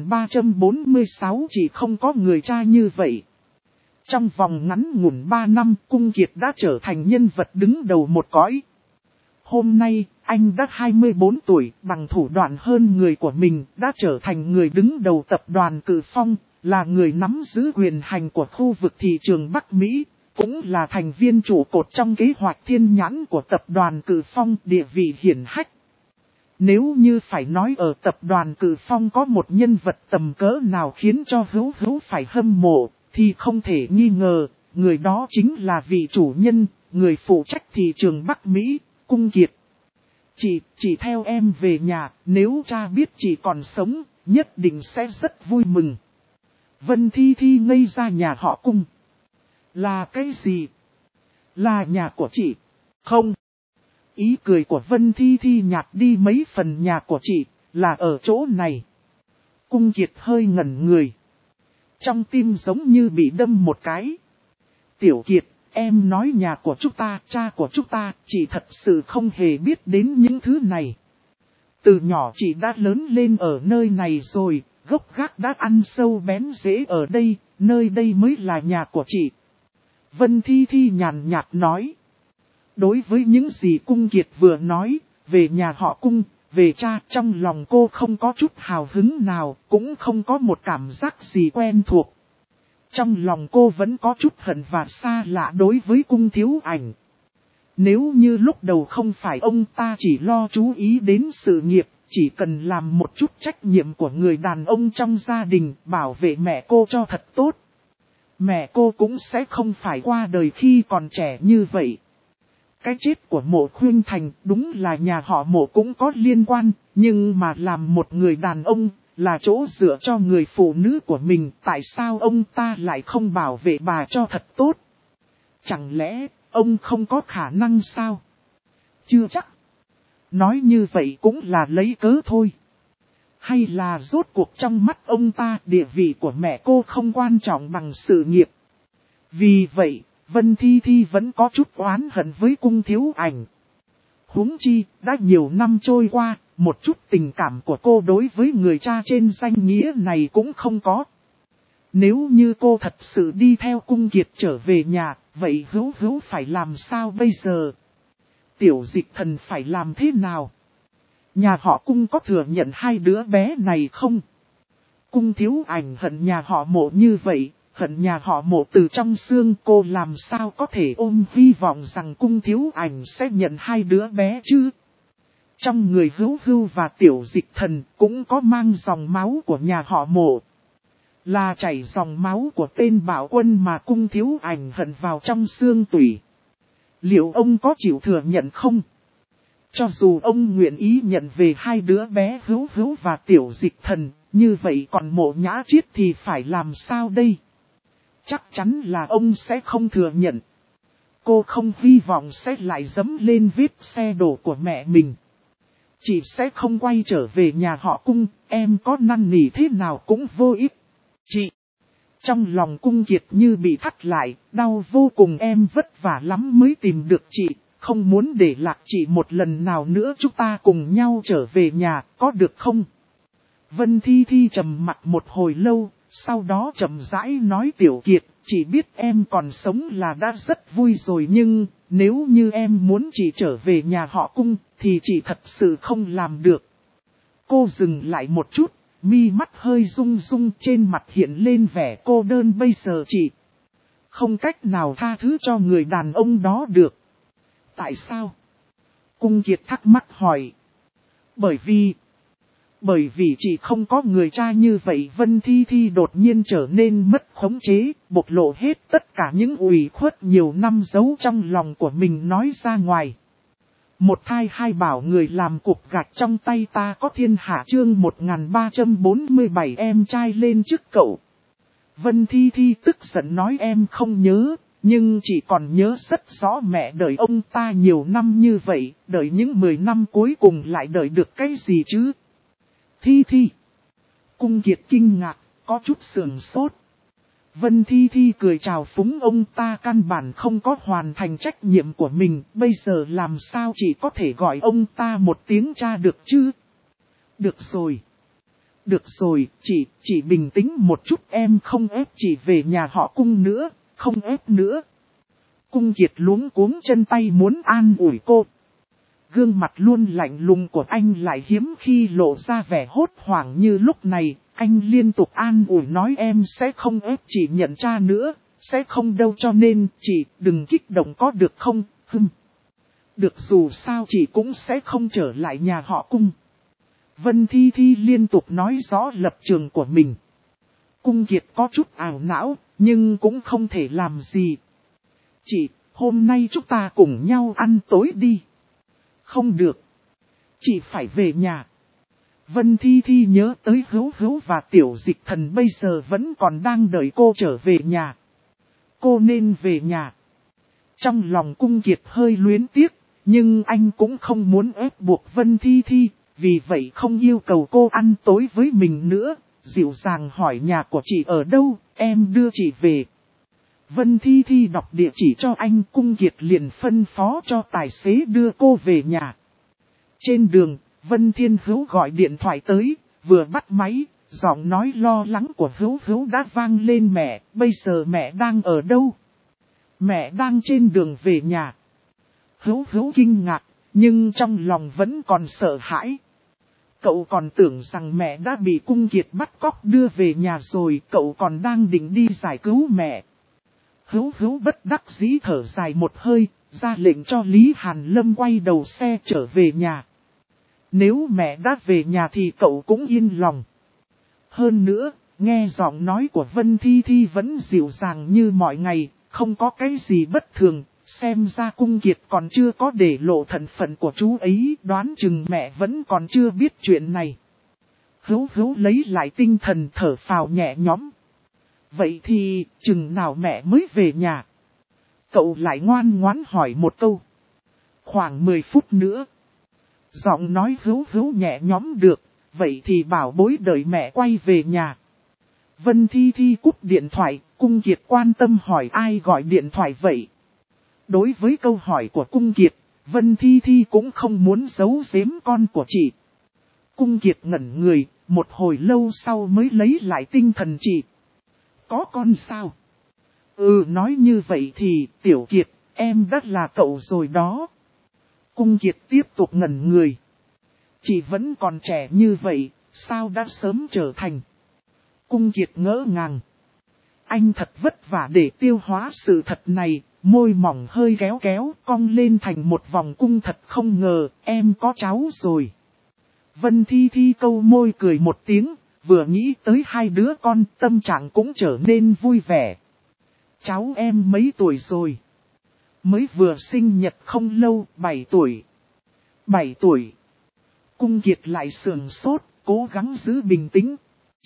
1346 chỉ không có người cha như vậy. Trong vòng ngắn ngủn 3 năm, Cung Kiệt đã trở thành nhân vật đứng đầu một cõi. Hôm nay, anh đã 24 tuổi, bằng thủ đoạn hơn người của mình, đã trở thành người đứng đầu tập đoàn Cử Phong, là người nắm giữ quyền hành của khu vực thị trường Bắc Mỹ, cũng là thành viên trụ cột trong kế hoạch thiên nhãn của tập đoàn Cử Phong, địa vị hiển hách. Nếu như phải nói ở tập đoàn Cử Phong có một nhân vật tầm cỡ nào khiến cho hữu phải hâm mộ, thì không thể nghi ngờ, người đó chính là vị chủ nhân, người phụ trách thị trường Bắc Mỹ, Cung Kiệt. Chị theo em về nhà, nếu cha biết chị còn sống, nhất định sẽ rất vui mừng. Vân Thi Thi ngây ra nhà họ Cung. Là cái gì? Là nhà của chị? Không. Ý cười của Vân Thi Thi nhạt đi mấy phần, nhà của chị là ở chỗ này. Cung Kiệt hơi ngẩn người. Trong tim giống như bị đâm một cái. Tiểu Kiệt, em nói nhà của chúng ta, cha của chúng ta, chị thật sự không hề biết đến những thứ này. Từ nhỏ chị đã lớn lên ở nơi này rồi, gốc gác đã ăn sâu bén rễ ở đây, nơi đây mới là nhà của chị. Vân Thi Thi nhàn nhạt nói. Đối với những gì Cung Kiệt vừa nói, về nhà họ Cung, về cha, trong lòng cô không có chút hào hứng nào, cũng không có một cảm giác gì quen thuộc. Trong lòng cô vẫn có chút hận và xa lạ đối với Cung Thiếu Ảnh. Nếu như lúc đầu không phải ông ta chỉ lo chú ý đến sự nghiệp, chỉ cần làm một chút trách nhiệm của người đàn ông trong gia đình, bảo vệ mẹ cô cho thật tốt. Mẹ cô cũng sẽ không phải qua đời khi còn trẻ như vậy. Cái chết của Mộ Khuynh Thành đúng là nhà họ Mộ cũng có liên quan, nhưng mà làm một người đàn ông, là chỗ dựa cho người phụ nữ của mình, tại sao ông ta lại không bảo vệ bà cho thật tốt? Chẳng lẽ ông không có khả năng sao? Chưa chắc. Nói như vậy cũng là lấy cớ thôi. Hay là rốt cuộc trong mắt ông ta địa vị của mẹ cô không quan trọng bằng sự nghiệp. Vì vậy, Vân Thi Thi vẫn có chút oán hận với Cung Thiếu Ảnh. Huống chi, đã nhiều năm trôi qua, một chút tình cảm của cô đối với người cha trên danh nghĩa này cũng không có. Nếu như cô thật sự đi theo Cung Kiệt trở về nhà, vậy Hữu phải làm sao bây giờ? Tiểu Dịch Thần phải làm thế nào? Nhà họ Cung có thừa nhận hai đứa bé này không? Cung Thiếu Ảnh hận nhà họ Mộ như vậy, hận nhà họ Mộ từ trong xương, cô làm sao có thể ôm hy vọng rằng Cung Thiếu Ảnh sẽ nhận hai đứa bé chứ? Trong người Hữu và Tiểu Dịch Thần cũng có mang dòng máu của nhà họ Mộ. Là chảy dòng máu của tên Bảo Quân mà Cung Thiếu Ảnh hận vào trong xương tủy. Liệu ông có chịu thừa nhận không? Cho dù ông nguyện ý nhận về hai đứa bé Hữu và Tiểu Dịch Thần, như vậy còn Mộ Nhã Chiết thì phải làm sao đây? Chắc chắn là ông sẽ không thừa nhận. Cô không hy vọng sẽ lại dẫm lên vết xe đổ của mẹ mình. Chị sẽ không quay trở về nhà họ Cung, em có năn nỉ thế nào cũng vô ích. Chị! Trong lòng Cung Kiệt như bị thắt lại, đau vô cùng, em vất vả lắm mới tìm được chị, không muốn để lạc chị một lần nào nữa, chúng ta cùng nhau trở về nhà, có được không? Vân Thi Thi trầm mặt một hồi lâu, sau đó chậm rãi nói, Tiểu Kiệt, chị biết em còn sống là đã rất vui rồi, nhưng nếu như em muốn chị trở về nhà họ Cung, thì chị thật sự không làm được. Cô dừng lại một chút, mi mắt hơi rung rung, trên mặt hiện lên vẻ cô đơn. Bây giờ chị không cách nào tha thứ cho người đàn ông đó được. Tại sao? Cung Kiệt thắc mắc hỏi. Bởi vì chị không có người cha như vậy. Vân Thi Thi đột nhiên trở nên mất khống chế, bộc lộ hết tất cả những ủy khuất nhiều năm giấu trong lòng của mình nói ra ngoài. Một thai hai bảo, người làm cục gạch trong tay ta có thiên hạ. Chương 1347 em trai lên trước cậu. Vân Thi Thi tức giận nói, em không nhớ, nhưng chị còn nhớ rất rõ mẹ đợi ông ta nhiều năm như vậy, đợi những 10 năm cuối cùng lại đợi được cái gì chứ? Thi Thi. Cung Kiệt kinh ngạc, có chút sườn sốt. Vân Thi Thi cười chào phúng, ông ta căn bản không có hoàn thành trách nhiệm của mình, bây giờ làm sao chị có thể gọi ông ta một tiếng cha được chứ? Được rồi, chị bình tĩnh một chút, em không ép chị về nhà họ Cung nữa, không ép nữa. Cung Kiệt luống cuống chân tay muốn an ủi cô. Gương mặt luôn lạnh lùng của anh lại hiếm khi lộ ra vẻ hốt hoảng như lúc này. Anh liên tục an ủi nói, em sẽ không ép chị nhận cha nữa, sẽ không đâu, cho nên chị đừng kích động có được không? Được, dù sao chị cũng sẽ không trở lại nhà họ Cung. Vân Thi Thi liên tục nói rõ lập trường của mình. Cung Kiệt có chút ảo não, nhưng cũng không thể làm gì. Chị, hôm nay chúng ta cùng nhau ăn tối đi. Không được. Chị phải về nhà. Vân Thi Thi nhớ tới Hữu và Tiểu Dịch Thần bây giờ vẫn còn đang đợi cô trở về nhà. Cô nên về nhà. Trong lòng Cung Kiệt hơi luyến tiếc, Nhưng anh cũng không muốn ép buộc Vân Thi Thi, vì vậy không yêu cầu cô ăn tối với mình nữa, dịu dàng hỏi nhà của chị ở đâu, em đưa chị về. Vân Thi Thi đọc địa chỉ cho anh, Cung Kiệt liền phân phó cho tài xế đưa cô về nhà. Trên đường, Vân Thiên Hữu gọi điện thoại tới, vừa bắt máy, giọng nói lo lắng của Hữu Hữu đã vang lên mẹ, bây giờ mẹ đang ở đâu? Mẹ đang trên đường về nhà. Hữu Hữu kinh ngạc, nhưng trong lòng vẫn còn sợ hãi. Cậu còn tưởng rằng mẹ đã bị Cung Kiệt bắt cóc đưa về nhà rồi, cậu còn đang định đi giải cứu mẹ. Hữu Hữu bất đắc dĩ thở dài một hơi, ra lệnh cho Lý Hàn Lâm quay đầu xe trở về nhà. Nếu mẹ đã về nhà thì cậu cũng yên lòng. Hơn nữa, nghe giọng nói của Vân Thi Thi vẫn dịu dàng như mọi ngày, không có cái gì bất thường, xem ra Cung Kiệt còn chưa có để lộ thân phận của chú ấy, đoán chừng mẹ vẫn còn chưa biết chuyện này. Hữu Hữu lấy lại tinh thần thở phào nhẹ nhõm. Vậy thì, chừng nào mẹ mới về nhà? Cậu lại ngoan ngoãn hỏi một câu. Khoảng 10 phút nữa. Giọng nói Hữu Hữu nhẹ nhõm được, vậy thì bảo bối đợi mẹ quay về nhà. Vân Thi Thi cúp điện thoại, Cung Kiệt quan tâm hỏi ai gọi điện thoại vậy? Đối với câu hỏi của Cung Kiệt, Vân Thi Thi cũng không muốn giấu giếm con của chị. Cung Kiệt ngẩn người, một hồi lâu sau mới lấy lại tinh thần chị. Có con sao? Nói như vậy thì, Tiểu Kiệt, em đã là cậu rồi đó. Cung Kiệt tiếp tục ngẩn người. Chị vẫn còn trẻ như vậy, sao đã sớm trở thành? Cung Kiệt ngỡ ngàng. Anh thật vất vả để tiêu hóa sự thật này, môi mỏng hơi kéo kéo, cong lên thành một vòng cung thật không ngờ, em có cháu rồi. Vân Thi Thi câu môi cười một tiếng, vừa nghĩ tới hai đứa con, tâm trạng cũng trở nên vui vẻ. Cháu em mấy tuổi rồi? Mới vừa sinh nhật không lâu, 7 tuổi. 7 tuổi. Cung Kiệt lại sườn sốt, cố gắng giữ bình tĩnh.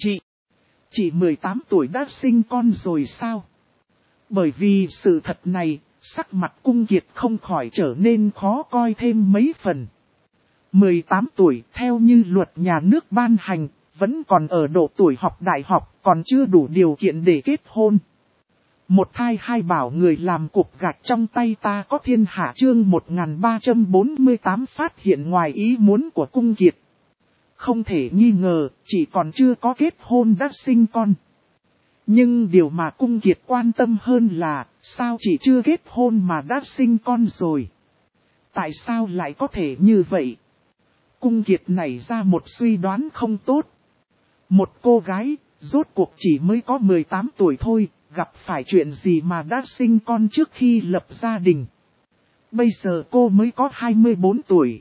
Chị 18 tuổi đã sinh con rồi sao? Bởi vì sự thật này, sắc mặt Cung Kiệt không khỏi trở nên khó coi thêm mấy phần. 18 tuổi theo như luật nhà nước ban hành, vẫn còn ở độ tuổi học đại học, còn chưa đủ điều kiện để kết hôn. Một thai hai bảo người làm cục gạch trong tay ta có thiên hạ chương 1348 phát hiện ngoài ý muốn của Cung Kiệt. Không thể nghi ngờ, chỉ còn chưa có kết hôn đã sinh con. Nhưng điều mà Cung Kiệt quan tâm hơn là, sao chị chưa kết hôn mà đã sinh con rồi? Tại sao lại có thể như vậy? Cung Kiệt nảy ra một suy đoán không tốt. Một cô gái, rốt cuộc chỉ mới có 18 tuổi thôi, gặp phải chuyện gì mà đã sinh con trước khi lập gia đình. Bây giờ cô mới có 24 tuổi.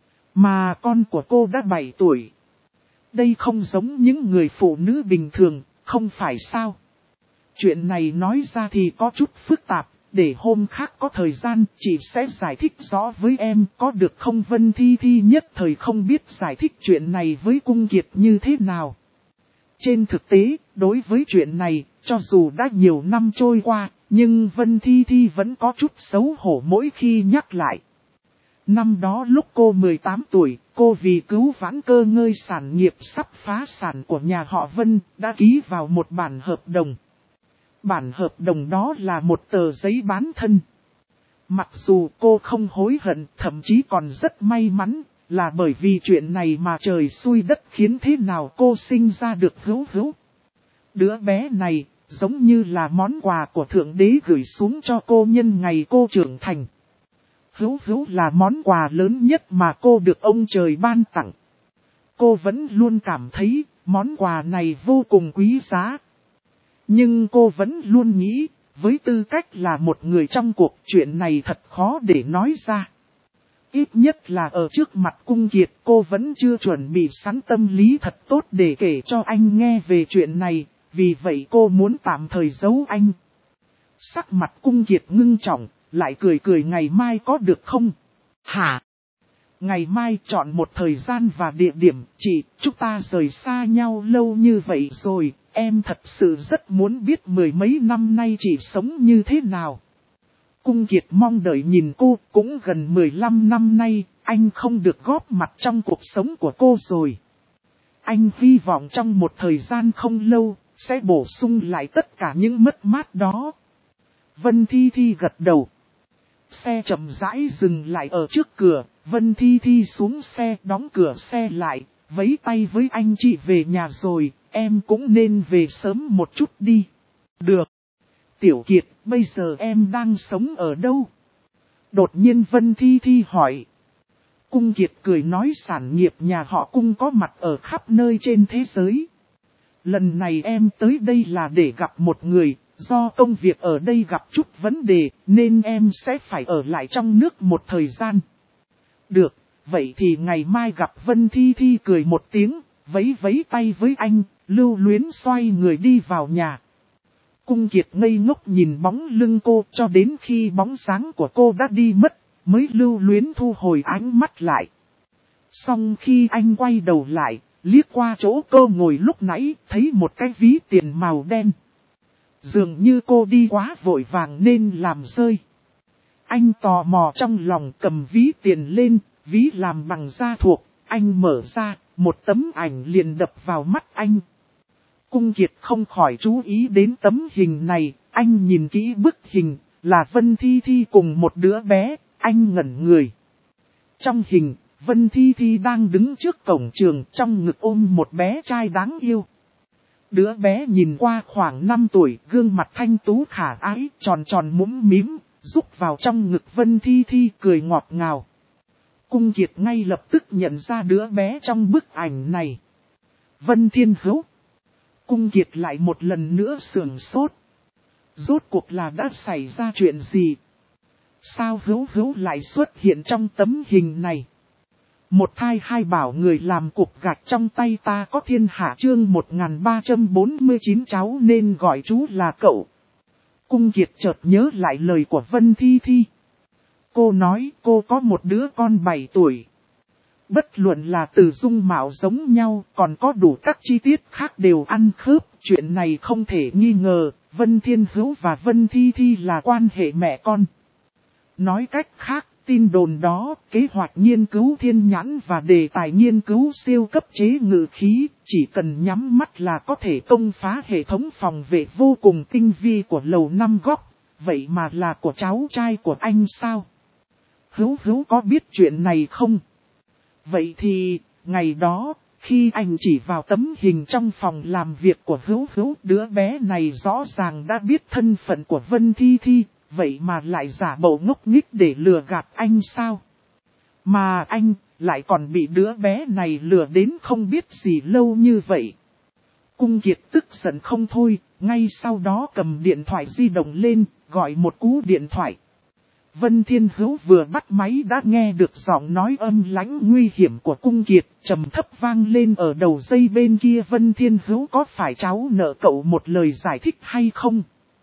Mà con của cô đã 7 tuổi. Đây không giống những người phụ nữ bình thường, không phải sao? Chuyện này nói ra thì có chút phức tạp, để hôm khác có thời gian chị sẽ giải thích rõ với em có được không? Vân Thi Thi nhất thời không biết giải thích chuyện này với Cung Kiệt như thế nào. Trên thực tế, đối với chuyện này, cho dù đã nhiều năm trôi qua, nhưng Vân Thi Thi vẫn có chút xấu hổ mỗi khi nhắc lại. Năm đó lúc cô 18 tuổi, cô vì cứu vãn cơ ngơi sản nghiệp sắp phá sản của nhà họ Vân, đã ký vào một bản hợp đồng. Bản hợp đồng đó là một tờ giấy bán thân. Mặc dù cô không hối hận, thậm chí còn rất may mắn, là bởi vì chuyện này mà trời xui đất khiến thế nào cô sinh ra được Hữu Hữu. Đứa bé này, giống như là món quà của Thượng Đế gửi xuống cho cô nhân ngày cô trưởng thành. Hữu Hữu là món quà lớn nhất mà cô được ông trời ban tặng. Cô vẫn luôn cảm thấy, món quà này vô cùng quý giá. Nhưng cô vẫn luôn nghĩ, với tư cách là một người trong cuộc, chuyện này thật khó để nói ra. Ít nhất là ở trước mặt Cung Kiệt, cô vẫn chưa chuẩn bị sẵn tâm lý thật tốt để kể cho anh nghe về chuyện này, vì vậy cô muốn tạm thời giấu anh. Sắc mặt Cung Kiệt ngưng trọng, lại cười cười ngày mai có được không? Hả? Ngày mai chọn một thời gian và địa điểm, chúng ta rời xa nhau lâu như vậy rồi, em thật sự rất muốn biết 10 mấy năm nay chị sống như thế nào. Cung Kiệt mong đợi nhìn cô, cũng gần 15 năm nay, anh không được góp mặt trong cuộc sống của cô rồi. Anh hy vọng trong một thời gian không lâu, sẽ bổ sung lại tất cả những mất mát đó. Vân Thi Thi gật đầu. Xe chậm rãi dừng lại ở trước cửa, Vân Thi Thi xuống xe đóng cửa xe lại, vẫy tay với anh chị về nhà rồi, em cũng nên về sớm một chút đi. Được. Tiểu Kiệt, bây giờ em đang sống ở đâu? Đột nhiên Vân Thi Thi hỏi. Cung Kiệt cười nói sản nghiệp nhà họ Cung có mặt ở khắp nơi trên thế giới. Lần này em tới đây là để gặp một người, do công việc ở đây gặp chút vấn đề, nên em sẽ phải ở lại trong nước một thời gian. Được, vậy thì ngày mai gặp. Vân Thi Thi cười một tiếng, vẫy tay với anh, lưu luyến xoay người đi vào nhà. Cung Kiệt ngây ngốc nhìn bóng lưng cô cho đến khi bóng sáng của cô đã đi mất, mới lưu luyến thu hồi ánh mắt lại. Xong khi anh quay đầu lại, liếc qua chỗ cô ngồi lúc nãy, thấy một cái ví tiền màu đen. Dường như cô đi quá vội vàng nên làm rơi. Anh tò mò trong lòng cầm ví tiền lên, ví làm bằng da thuộc, anh mở ra, một tấm ảnh liền đập vào mắt anh. Cung Kiệt không khỏi chú ý đến tấm hình này, anh nhìn kỹ bức hình, là Vân Thi Thi cùng một đứa bé, anh ngẩn người. Trong hình, Vân Thi Thi đang đứng trước cổng trường, trong ngực ôm một bé trai đáng yêu. Đứa bé nhìn qua khoảng 5 tuổi, gương mặt thanh tú khả ái, tròn tròn mũm mím, rúc vào trong ngực Vân Thi Thi cười ngọt ngào. Cung Kiệt ngay lập tức nhận ra đứa bé trong bức ảnh này. Vân Thiên Hữu. Cung Kiệt lại một lần nữa sửng sốt. Rốt cuộc là đã xảy ra chuyện gì? Sao Hữu lại xuất hiện trong tấm hình này? Một thai hai bảo người làm cục gạch trong tay ta có thiên hạ. Chương 1349 cháu nên gọi chú là cậu. Cung Kiệt chợt nhớ lại lời của Vân Thi Thi. Cô nói cô có một đứa con 7 tuổi. Bất luận là từ dung mạo giống nhau, còn có đủ các chi tiết khác đều ăn khớp. Chuyện này không thể nghi ngờ, Vân Thiên Hữu và Vân Thi Thi là quan hệ mẹ con. Nói cách khác, tin đồn đó, kế hoạch nghiên cứu thiên nhãn và đề tài nghiên cứu siêu cấp chế ngự khí, chỉ cần nhắm mắt là có thể công phá hệ thống phòng vệ vô cùng tinh vi của lầu 5 góc. Vậy mà là của cháu trai của anh sao? Hữu có biết chuyện này không? Vậy thì, ngày đó, khi anh chỉ vào tấm hình trong phòng làm việc của Hữu, đứa bé này rõ ràng đã biết thân phận của Vân Thi Thi, vậy mà lại giả bộ ngốc nghếch để lừa gạt anh sao? Mà anh, lại còn bị đứa bé này lừa đến không biết gì lâu như vậy. Cung Kiệt tức giận không thôi, ngay sau đó cầm điện thoại di động lên, gọi một cú điện thoại. Vân Thiên Hữu vừa bắt máy đã nghe được giọng nói âm lãnh nguy hiểm của Cung Kiệt, trầm thấp vang lên ở đầu dây bên kia. Vân Thiên Hữu có phải cháu nợ cậu một lời giải thích hay không?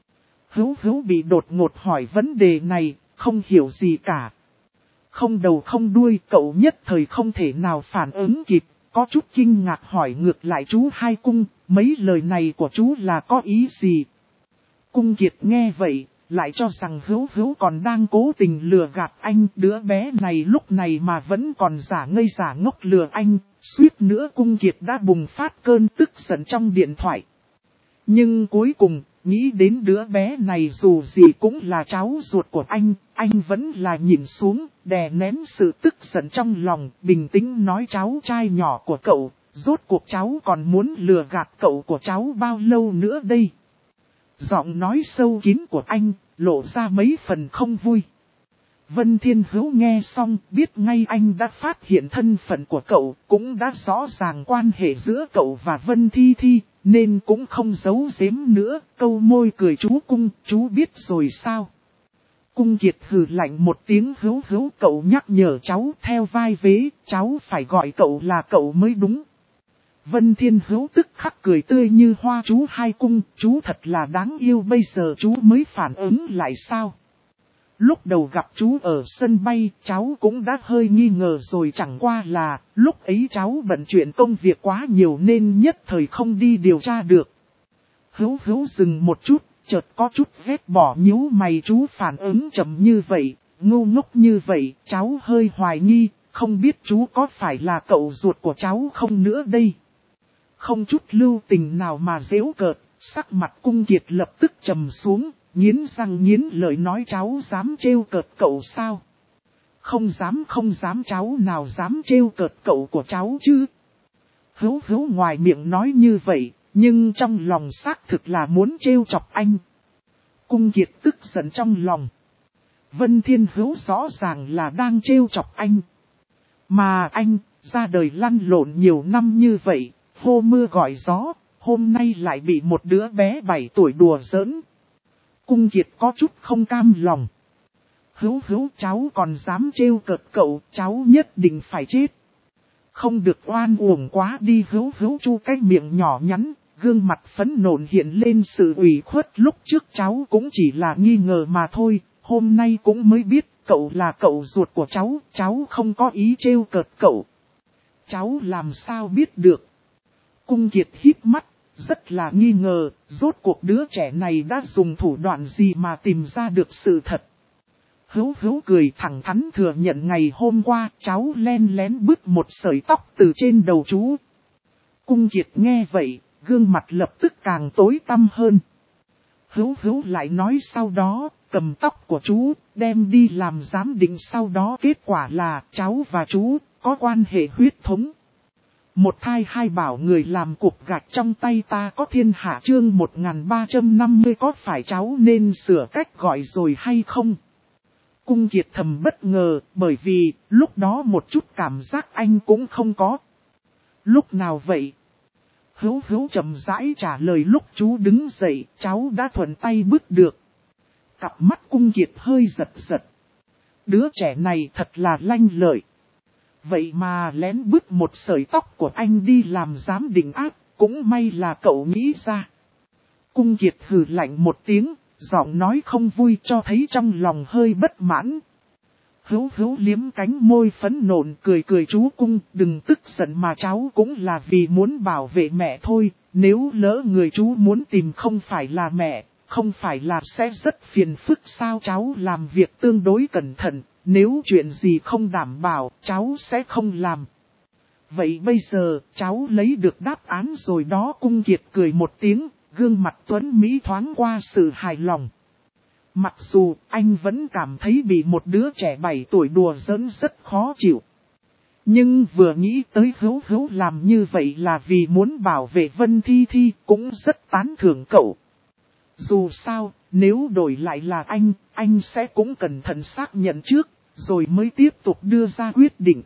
Hữu bị đột ngột hỏi vấn đề này, không hiểu gì cả. Không đầu không đuôi, cậu nhất thời không thể nào phản ứng kịp, có chút kinh ngạc hỏi ngược lại chú Hai Cung, mấy lời này của chú là có ý gì? Cung Kiệt nghe vậy, lại cho rằng Hữu còn đang cố tình lừa gạt anh. Đứa bé này lúc này mà vẫn còn giả ngây giả ngốc lừa anh, suýt nữa Cung Kiệt đã bùng phát cơn tức giận trong điện thoại. Nhưng cuối cùng, nghĩ đến đứa bé này dù gì cũng là cháu ruột của anh vẫn là nhìn xuống, đè nén sự tức giận trong lòng, bình tĩnh nói cháu trai nhỏ của cậu, rốt cuộc cháu còn muốn lừa gạt cậu của cháu bao lâu nữa đây? Giọng nói sâu kín của anh, lộ ra mấy phần không vui. Vân Thiên Hữu nghe xong, biết ngay anh đã phát hiện thân phận của cậu, cũng đã rõ ràng quan hệ giữa cậu và Vân Thi Thi, nên cũng không giấu giếm nữa, câu môi cười chú Cung, chú biết rồi sao? Cung Kiệt hừ lạnh một tiếng. Hữu cậu nhắc nhở cháu theo vai vế, cháu phải gọi cậu là cậu mới đúng. Vân Thiên Hữu tức khắc cười tươi như hoa. Chú Hai Cung, chú thật là đáng yêu, bây giờ chú mới phản ứng lại sao? Lúc đầu gặp chú ở sân bay, cháu cũng đã hơi nghi ngờ rồi, chẳng qua là, lúc ấy cháu bận chuyện công việc quá nhiều nên nhất thời không đi điều tra được. Hữu dừng một chút, chợt có chút ghét bỏ nhíu mày, chú phản ứng chậm như vậy, ngu ngốc như vậy, cháu hơi hoài nghi, không biết chú có phải là cậu ruột của cháu không nữa đây. Không chút lưu tình nào mà giễu cợt, sắc mặt Cung Kiệt lập tức trầm xuống, nghiến răng nghiến lợi nói cháu dám trêu cợt cậu sao? Không dám, cháu nào dám trêu cợt cậu của cháu chứ? Hữu ngoài miệng nói như vậy, nhưng trong lòng xác thực là muốn trêu chọc anh. Cung Kiệt tức giận trong lòng. Vân Thiên Hữu rõ ràng là đang trêu chọc anh. Mà anh, ra đời lăn lộn nhiều năm như vậy, hô mưa gọi gió, hôm nay lại bị một đứa bé 7 tuổi đùa giỡn. Cung Kiệt có chút không cam lòng. Hữu cháu còn dám trêu cợt cậu, cháu nhất định phải chết. Không được oan uổng quá đi. Hữu chu cái miệng nhỏ nhắn, gương mặt phẫn nộ hiện lên sự ủy khuất. Lúc trước cháu cũng chỉ là nghi ngờ mà thôi, hôm nay cũng mới biết cậu là cậu ruột của cháu không có ý trêu cợt cậu. Cháu làm sao biết được? Cung Kiệt híp mắt, rất là nghi ngờ, rốt cuộc đứa trẻ này đã dùng thủ đoạn gì mà tìm ra được sự thật. Hữu cười thẳng thắn thừa nhận ngày hôm qua cháu len lén bứt một sợi tóc từ trên đầu chú. Cung Kiệt nghe vậy, gương mặt lập tức càng tối tăm hơn. Hữu lại nói sau đó, cầm tóc của chú, đem đi làm giám định, sau đó kết quả là cháu và chú có quan hệ huyết thống. Một thai hai bảo người làm cục gạch trong tay ta có thiên hạ chương 1350, có phải cháu nên sửa cách gọi rồi hay không? Cung Kiệt thầm bất ngờ, bởi vì lúc đó một chút cảm giác anh cũng không có. Lúc nào vậy? Hữu chậm rãi trả lời, lúc chú đứng dậy, cháu đã thuận tay bước được. Cặp mắt Cung Kiệt hơi giật giật. Đứa trẻ này thật là lanh lợi. Vậy mà lén bứt một sợi tóc của anh đi làm giám định ác, cũng may là cậu nghĩ ra. Cung Kiệt hừ lạnh một tiếng, giọng nói không vui cho thấy trong lòng hơi bất mãn. Hữu liếm cánh môi phấn nộn cười chú Cung, đừng tức giận mà cháu cũng là vì muốn bảo vệ mẹ thôi, nếu lỡ người chú muốn tìm không phải là mẹ, không phải là sẽ rất phiền phức sao? Cháu làm việc tương đối cẩn thận, nếu chuyện gì không đảm bảo, cháu sẽ không làm. Vậy bây giờ, cháu lấy được đáp án rồi đó. Cung Kiệt cười một tiếng, gương mặt tuấn mỹ thoáng qua sự hài lòng. Mặc dù anh vẫn cảm thấy bị một đứa trẻ 7 tuổi đùa giỡn rất khó chịu. Nhưng vừa nghĩ tới Hữu làm như vậy là vì muốn bảo vệ Vân Thi, cũng rất tán thưởng cậu. Dù sao, nếu đổi lại là anh sẽ cũng cẩn thận xác nhận trước, rồi mới tiếp tục đưa ra quyết định.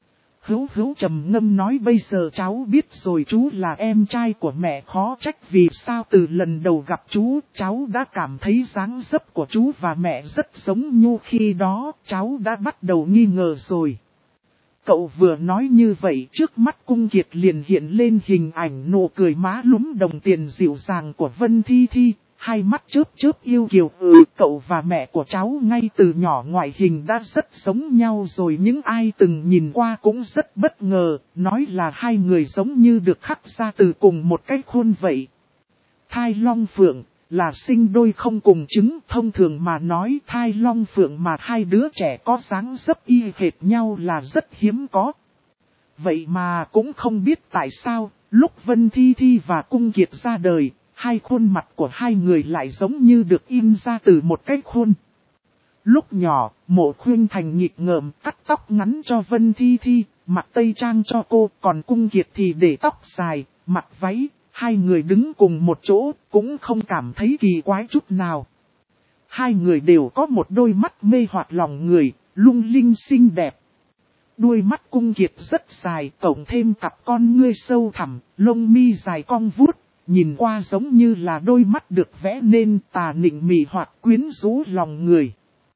Hữu trầm ngâm nói, bây giờ cháu biết rồi, chú là em trai của mẹ, khó trách vì sao từ lần đầu gặp chú, cháu đã cảm thấy dáng dấp của chú và mẹ rất giống nhau, khi đó cháu đã bắt đầu nghi ngờ rồi. Cậu vừa nói như vậy, trước mắt Cung Kiệt liền hiện lên hình ảnh nụ cười má lúm đồng tiền dịu dàng của Vân Thi, hai mắt chớp yêu kiều. Cậu và mẹ của cháu ngay từ nhỏ ngoại hình đã rất giống nhau rồi, những ai từng nhìn qua cũng rất bất ngờ, nói là hai người giống như được khắc ra từ cùng một cái khuôn vậy. Thai long phượng là sinh đôi không cùng trứng, thông thường mà nói thai long phượng mà hai đứa trẻ có dáng dấp y hệt nhau là rất hiếm có. Vậy mà cũng không biết tại sao, lúc Vân Thi và Cung Kiệt ra đời, hai khuôn mặt của hai người lại giống như được in ra từ một cái khuôn. Lúc nhỏ, Mộ Khuynh Thành nghịch ngợm cắt tóc ngắn cho Vân Thi, mặc tây trang cho cô, còn Cung Kiệt thì để tóc dài, mặc váy. Hai người đứng cùng một chỗ, cũng không cảm thấy kỳ quái chút nào. Hai người đều có một đôi mắt mê hoặc lòng người, lung linh xinh đẹp. Đuôi mắt Cung Kiệt rất dài, cộng thêm cặp con ngươi sâu thẳm, lông mi dài cong vuốt, nhìn qua giống như là đôi mắt được vẽ nên tà nịnh mị hoặc quyến rũ lòng người.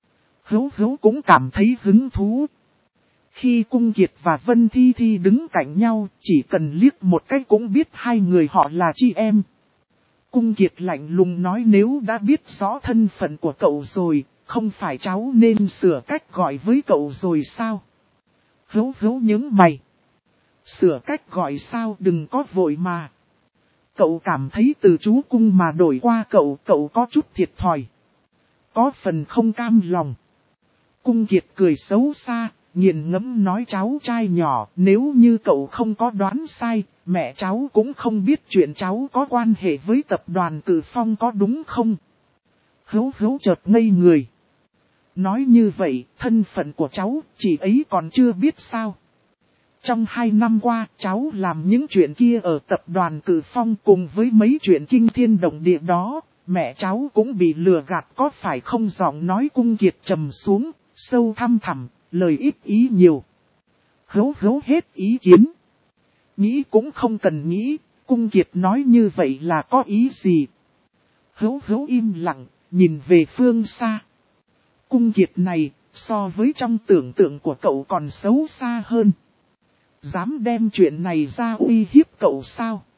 Hữu cũng cảm thấy hứng thú. Khi Cung Kiệt và Vân Thi đứng cạnh nhau, chỉ cần liếc một cái cũng biết hai người họ là chị em. Cung Kiệt lạnh lùng nói, nếu đã biết rõ thân phận của cậu rồi, không phải cháu nên sửa cách gọi với cậu rồi sao? Hữu nhướng mày. Sửa cách gọi sao, đừng có vội mà. Cậu cảm thấy từ chú cung mà đổi qua cậu có chút thiệt thòi. Có phần không cam lòng. Cung Kiệt cười xấu xa, nghiền ngẫm nói cháu trai nhỏ, nếu như cậu không có đoán sai, mẹ cháu cũng không biết chuyện cháu có quan hệ với tập đoàn Cử Phong có đúng không? Hữu chợt ngây người. Nói như vậy, thân phận của cháu, chị ấy còn chưa biết sao. Trong 2 năm qua, cháu làm những chuyện kia ở tập đoàn Cử Phong cùng với mấy chuyện kinh thiên động địa đó, mẹ cháu cũng bị lừa gạt có phải không? Giọng nói Cung Kiệt trầm xuống, sâu thăm thẳm, lời ít ý nhiều. Hữu hết ý kiến. Nghĩ cũng không cần nghĩ, Cung Kiệt nói như vậy là có ý gì? Hữu im lặng, nhìn về phương xa. Cung Kiệt này, so với trong tưởng tượng của cậu còn xấu xa hơn. Dám đem chuyện này ra uy hiếp cậu sao?